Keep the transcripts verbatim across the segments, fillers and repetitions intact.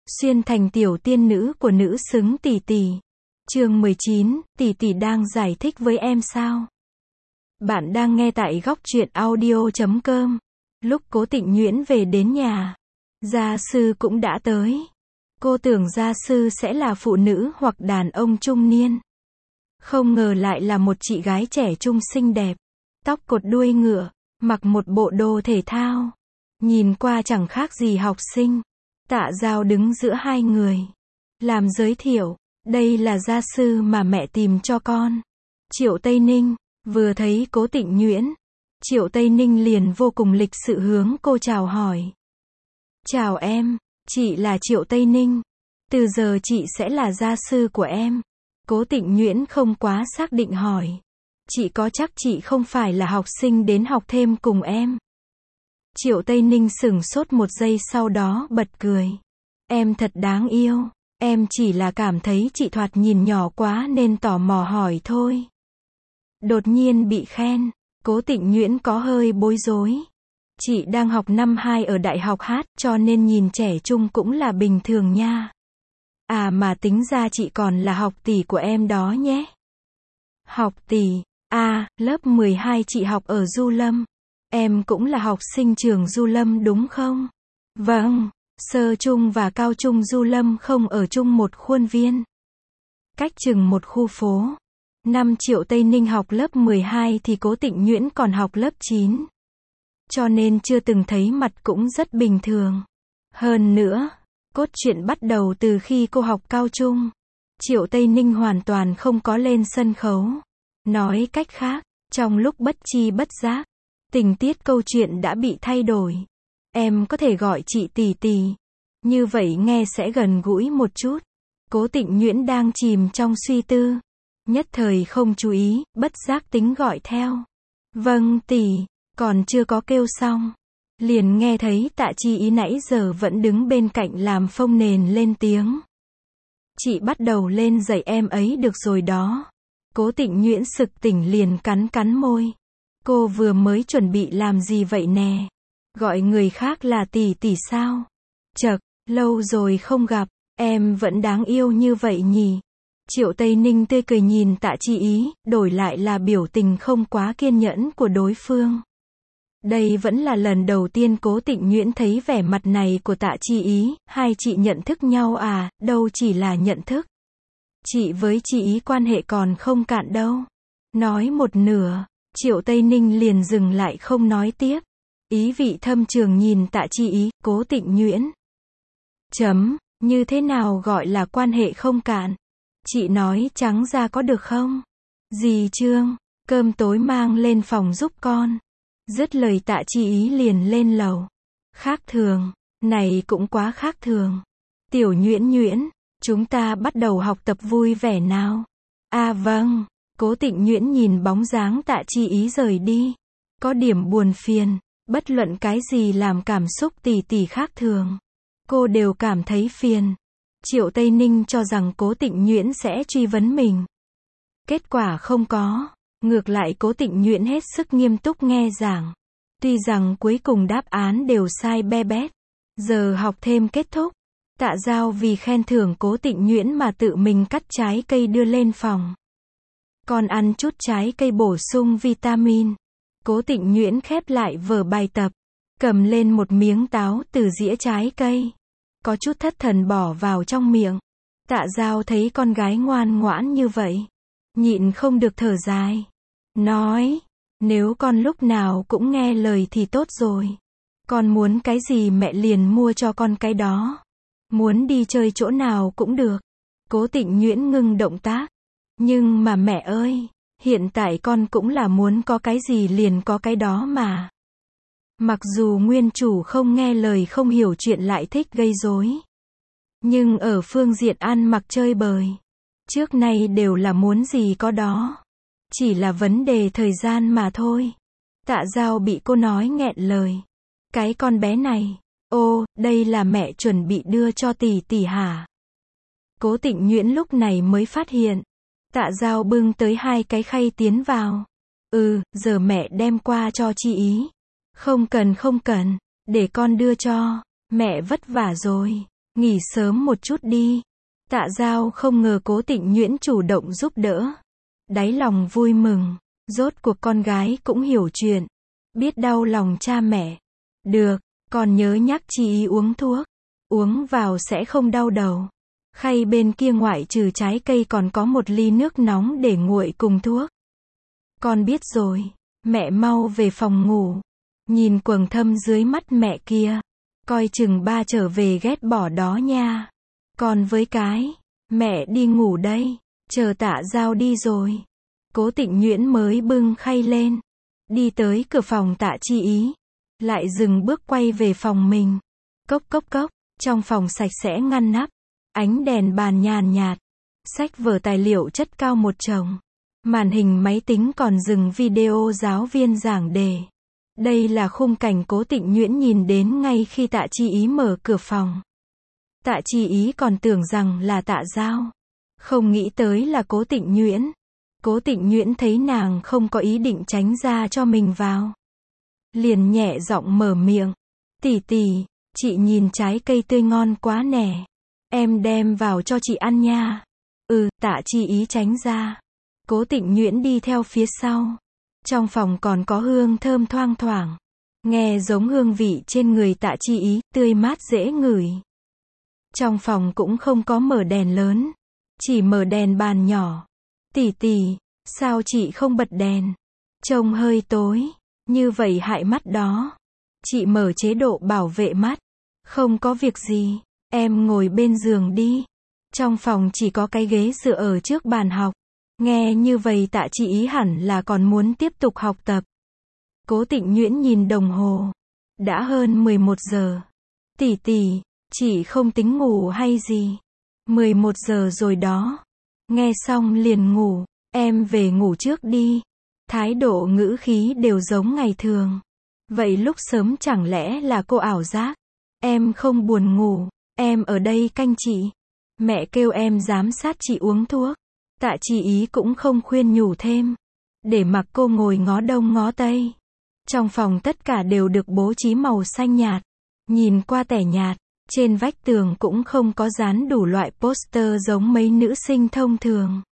Xuyên thành tiểu tiên nữ của nữ xứng tỷ tỷ. Chương mười chín, tỷ tỷ đang giải thích với em sao? Bạn đang nghe tại góc truyện audio chấm com. Lúc Cố Tịnh Nhuyễn về đến nhà, gia sư cũng đã tới. Cô tưởng gia sư sẽ là phụ nữ hoặc đàn ông trung niên. Không ngờ lại là một chị gái trẻ trung xinh đẹp. Tóc cột đuôi ngựa, mặc một bộ đồ thể thao. Nhìn qua chẳng khác gì học sinh. Tạ Giao đứng giữa hai người. Làm giới thiệu, đây là gia sư mà mẹ tìm cho con. Triệu Tây Ninh. Vừa thấy Cố Tịnh Nhuyễn, Triệu Tây Ninh liền vô cùng lịch sự hướng cô chào hỏi. Chào em, chị là Triệu Tây Ninh. Từ giờ chị sẽ là gia sư của em. Cố Tịnh Nhuyễn không quá xác định hỏi. Chị có chắc chị không phải là học sinh đến học thêm cùng em? Triệu Tây Ninh sửng sốt một giây sau đó bật cười. Em thật đáng yêu. Em chỉ là cảm thấy chị thoạt nhìn nhỏ quá nên tò mò hỏi thôi. Đột nhiên bị khen, Cố Tịnh Nhuyễn có hơi bối rối. Chị đang học năm hai ở đại học hát, cho nên nhìn trẻ trung cũng là bình thường nha. À mà tính ra chị còn là học tỷ của em đó nhé. Học tỷ, à, lớp mười hai chị học ở Du Lâm. Em cũng là học sinh trường Du Lâm đúng không? Vâng, sơ trung và cao trung Du Lâm không ở chung một khuôn viên. Cách chừng một khu phố. Năm Triệu Tây Ninh học lớp mười hai thì Cố Tịnh Nhuyễn còn học lớp chín. Cho nên chưa từng thấy mặt cũng rất bình thường. Hơn nữa, cốt truyện bắt đầu từ khi cô học cao trung. Triệu Tây Ninh hoàn toàn không có lên sân khấu. Nói cách khác, trong lúc bất chi bất giác, tình tiết câu chuyện đã bị thay đổi. Em có thể gọi chị tỷ tỷ. Như vậy nghe sẽ gần gũi một chút. Cố Tịnh Nhuyễn đang chìm trong suy tư. Nhất thời không chú ý, bất giác tính gọi theo. Vâng tỷ, còn chưa có kêu xong. Liền nghe thấy Tạ Chi Ý nãy giờ vẫn đứng bên cạnh làm phông nền lên tiếng. Chị bắt đầu lên dạy em ấy được rồi đó. Cố Tịnh Nhuyễn sực tỉnh liền cắn cắn môi. Cô vừa mới chuẩn bị làm gì vậy nè? Gọi người khác là tỷ tỷ sao? Chậc, lâu rồi không gặp, em vẫn đáng yêu như vậy nhỉ? Triệu Tây Ninh tươi cười nhìn Tạ Chi Ý, đổi lại là biểu tình không quá kiên nhẫn của đối phương. Đây vẫn là lần đầu tiên Cố Tịnh Nhuyễn thấy vẻ mặt này của Tạ Chi Ý. Hai chị nhận thức nhau à? Đâu chỉ là nhận thức. Chị với Chi Ý quan hệ còn không cạn đâu. Nói một nửa, Triệu Tây Ninh liền dừng lại không nói tiếp. Ý vị thâm trường nhìn Tạ Chi Ý, Cố Tịnh Nhuyễn. Chấm, như thế nào gọi là quan hệ không cạn? Chị nói trắng ra có được không? Dì Trương, cơm tối mang lên phòng giúp con. Dứt lời Tạ Chi Ý liền lên lầu. Khác thường, này cũng quá khác thường. Tiểu Nhuyễn Nhuyễn, chúng ta bắt đầu học tập vui vẻ nào. À vâng, Cố Tịnh Nhuyễn nhìn bóng dáng Tạ Chi Ý rời đi. Có điểm buồn phiền, bất luận cái gì làm cảm xúc tỷ tỷ khác thường. Cô đều cảm thấy phiền. Triệu Tây Ninh cho rằng Cố Tịnh Nhuyễn sẽ truy vấn mình. Kết quả không có. Ngược lại Cố Tịnh Nhuyễn hết sức nghiêm túc nghe giảng. Tuy rằng cuối cùng đáp án đều sai be bét. Giờ học thêm kết thúc. Tạ Giao vì khen thưởng Cố Tịnh Nhuyễn mà tự mình cắt trái cây đưa lên phòng. Con ăn chút trái cây bổ sung vitamin. Cố Tịnh Nhuyễn khép lại vở bài tập. Cầm lên một miếng táo từ dĩa trái cây. Có chút thất thần bỏ vào trong miệng. Tạ Giao thấy con gái ngoan ngoãn như vậy. Nhịn không được thở dài. Nói, nếu con lúc nào cũng nghe lời thì tốt rồi. Con muốn cái gì mẹ liền mua cho con cái đó. Muốn đi chơi chỗ nào cũng được. Cố Tịnh Nhuyễn ngưng động tác. Nhưng mà mẹ ơi, hiện tại con cũng là muốn có cái gì liền có cái đó mà. Mặc dù nguyên chủ không nghe lời không hiểu chuyện lại thích gây rối. Nhưng ở phương diện ăn mặc chơi bời. Trước nay đều là muốn gì có đó. Chỉ là vấn đề thời gian mà thôi. Tạ Giao bị cô nói nghẹn lời. Cái con bé này. Ô, đây là mẹ chuẩn bị đưa cho tỷ tỷ hả? Cố Tịnh Nhuyễn lúc này mới phát hiện. Tạ Giao bưng tới hai cái khay tiến vào. Ừ, giờ mẹ đem qua cho Chi Ý. Không cần không cần, để con đưa cho. Mẹ vất vả rồi. Nghỉ sớm một chút đi. Tạ Giao không ngờ Cố Tịnh Nhuyễn chủ động giúp đỡ. Đáy lòng vui mừng, rốt cuộc con gái cũng hiểu chuyện, biết đau lòng cha mẹ. Được, còn nhớ nhắc Chi Ý uống thuốc, uống vào sẽ không đau đầu. Khay bên kia ngoại trừ trái cây còn có một ly nước nóng để nguội cùng thuốc. Con biết rồi, mẹ mau về phòng ngủ. Nhìn quầng thâm dưới mắt mẹ kia, coi chừng ba trở về ghét bỏ đó nha. Còn với cái, mẹ đi ngủ đây, chờ Tạ Giao đi rồi. Cố Tịnh Nhuyễn mới bưng khay lên, đi tới cửa phòng Tạ Chi Ý, lại dừng bước quay về phòng mình. Cốc cốc cốc, trong phòng sạch sẽ ngăn nắp, ánh đèn bàn nhàn nhạt, sách vở tài liệu chất cao một chồng. Màn hình máy tính còn dừng video giáo viên giảng đề. Đây là khung cảnh Cố Tịnh Nhuyễn nhìn đến ngay khi Tạ Chi Ý mở cửa phòng. Tạ Chi Ý còn tưởng rằng là Tạ Giao, không nghĩ tới là Cố Tịnh Nhuyễn. Cố Tịnh Nhuyễn thấy nàng không có ý định tránh ra cho mình vào, liền nhẹ giọng mở miệng. Tỷ tỷ, chị nhìn trái cây tươi ngon quá nè. Em đem vào cho chị ăn nha. Ừ, Tạ Chi Ý tránh ra. Cố Tịnh Nhuyễn đi theo phía sau. Trong phòng còn có hương thơm thoang thoảng, nghe giống hương vị trên người Tạ Chi Ý, tươi mát dễ ngửi. Trong phòng cũng không có mở đèn lớn, chỉ mở đèn bàn nhỏ. Tỷ tỷ, sao chị không bật đèn? Trông hơi tối, như vậy hại mắt đó. Chị mở chế độ bảo vệ mắt. Không có việc gì, em ngồi bên giường đi. Trong phòng chỉ có cái ghế dựa ở trước bàn học. Nghe như vậy Tạ Chi Ý hẳn là còn muốn tiếp tục học tập. Cố Tịnh Nhuyễn nhìn đồng hồ. Đã hơn mười một giờ. Tỷ tỷ, chị không tính ngủ hay gì? mười một giờ rồi đó. Nghe xong liền ngủ. Em về ngủ trước đi. Thái độ ngữ khí đều giống ngày thường. Vậy lúc sớm chẳng lẽ là cô ảo giác? Em không buồn ngủ. Em ở đây canh chị. Mẹ kêu em giám sát chị uống thuốc. Tạ Chi Ý cũng không khuyên nhủ thêm, để mặc cô ngồi ngó đông ngó tây. Trong phòng tất cả đều được bố trí màu xanh nhạt, nhìn qua tẻ nhạt, trên vách tường cũng không có dán đủ loại poster giống mấy nữ sinh thông thường.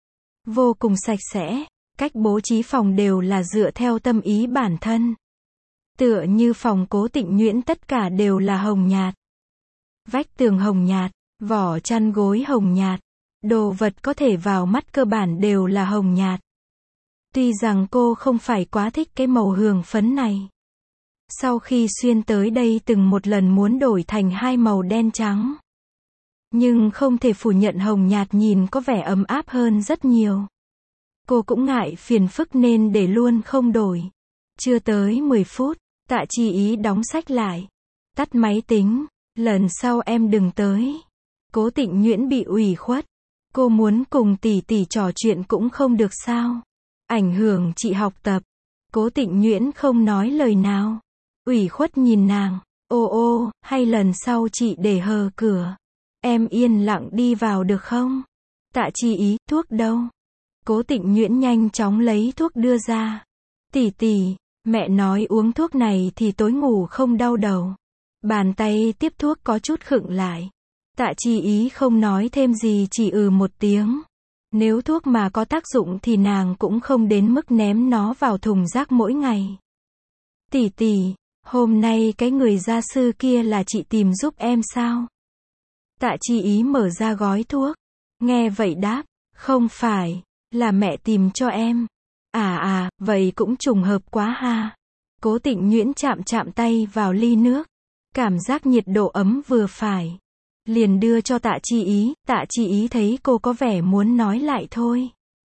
Vô cùng sạch sẽ, cách bố trí phòng đều là dựa theo tâm ý bản thân. Tựa như phòng Cố Tịnh Nhuyễn tất cả đều là hồng nhạt. Vách tường hồng nhạt, vỏ chăn gối hồng nhạt. Đồ vật có thể vào mắt cơ bản đều là hồng nhạt. Tuy rằng cô không phải quá thích cái màu hường phấn này. Sau khi xuyên tới đây từng một lần muốn đổi thành hai màu đen trắng. Nhưng không thể phủ nhận hồng nhạt nhìn có vẻ ấm áp hơn rất nhiều. Cô cũng ngại phiền phức nên để luôn không đổi. Chưa tới mười phút, Tạ Chi Ý đóng sách lại. Tắt máy tính, lần sau em đừng tới. Cố Tịnh Nhuyễn bị ủy khuất. Cô muốn cùng tỷ tỷ trò chuyện cũng không được sao? Ảnh hưởng chị học tập. Cố Tịnh Nhuyễn không nói lời nào. Ủy khuất nhìn nàng. Ô ô, hay lần sau chị để hờ cửa. Em yên lặng đi vào được không? Tạ Chi Ý, thuốc đâu? Cố Tịnh Nhuyễn nhanh chóng lấy thuốc đưa ra. Tỷ tỷ, mẹ nói uống thuốc này thì tối ngủ không đau đầu. Bàn tay tiếp thuốc có chút khựng lại. Tạ Chi Ý không nói thêm gì, chỉ ừ một tiếng. Nếu thuốc mà có tác dụng thì nàng cũng không đến mức ném nó vào thùng rác mỗi ngày. Tỷ tỷ, hôm nay cái người gia sư kia là chị tìm giúp em sao? Tạ Chi Ý mở ra gói thuốc. Nghe vậy đáp, không phải, là mẹ tìm cho em. À à, vậy cũng trùng hợp quá ha. Cố Tịnh Nhuyễn chạm chạm tay vào ly nước. Cảm giác nhiệt độ ấm vừa phải. Liền đưa cho Tạ Chi Ý. Tạ Chi Ý thấy cô có vẻ muốn nói lại thôi,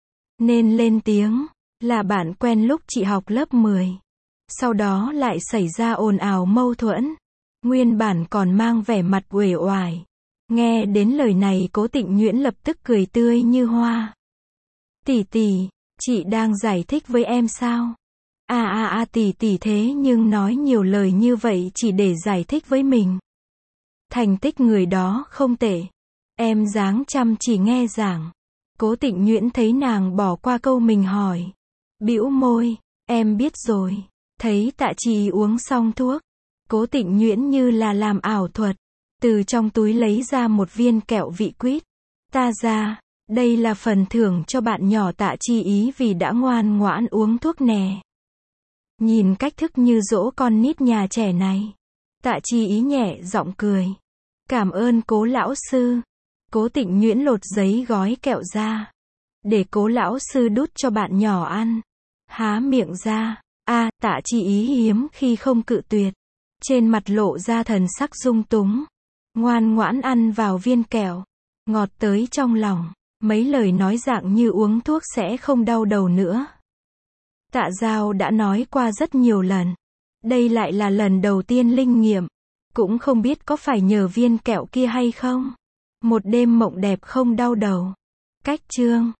nên lên tiếng, là bạn quen lúc chị học lớp mười. Sau đó lại xảy ra ồn ào mâu thuẫn. Nguyên bản còn mang vẻ mặt uể oải. Nghe đến lời này Cố Tịnh Nhuyễn lập tức cười tươi như hoa. Tỷ tỷ, chị đang giải thích với em sao? À à à tỷ tỷ thế nhưng nói nhiều lời như vậy chỉ để giải thích với mình. Thành tích người đó không tệ. Em dáng chăm chỉ nghe giảng. Cố Tịnh Nhuyễn thấy nàng bỏ qua câu mình hỏi. Bĩu môi, em biết rồi. Thấy Tạ Chi uống xong thuốc. Cố Tịnh Nhuyễn như là làm ảo thuật. từ trong túi lấy ra một viên kẹo vị quýt. Ta ra, đây là phần thưởng cho bạn nhỏ Tạ Chi Ý vì đã ngoan ngoãn uống thuốc nè. Nhìn cách thức như dỗ con nít nhà trẻ này. Tạ Chi Ý nhẹ giọng cười. Cảm ơn Cố lão sư. Cố Tịnh Nhuyễn lột giấy gói kẹo ra. Để Cố lão sư đút cho bạn nhỏ ăn. Há miệng ra. A, Tạ Chi Ý hiếm khi không cự tuyệt. Trên mặt lộ ra thần sắc dung túng. Ngoan ngoãn ăn vào viên kẹo. Ngọt tới trong lòng. Mấy lời nói dạng như uống thuốc sẽ không đau đầu nữa. Tạ Giao đã nói qua rất nhiều lần. Đây lại là lần đầu tiên linh nghiệm. Cũng không biết có phải nhờ viên kẹo kia hay không. Một đêm mộng đẹp không đau đầu. Cách chương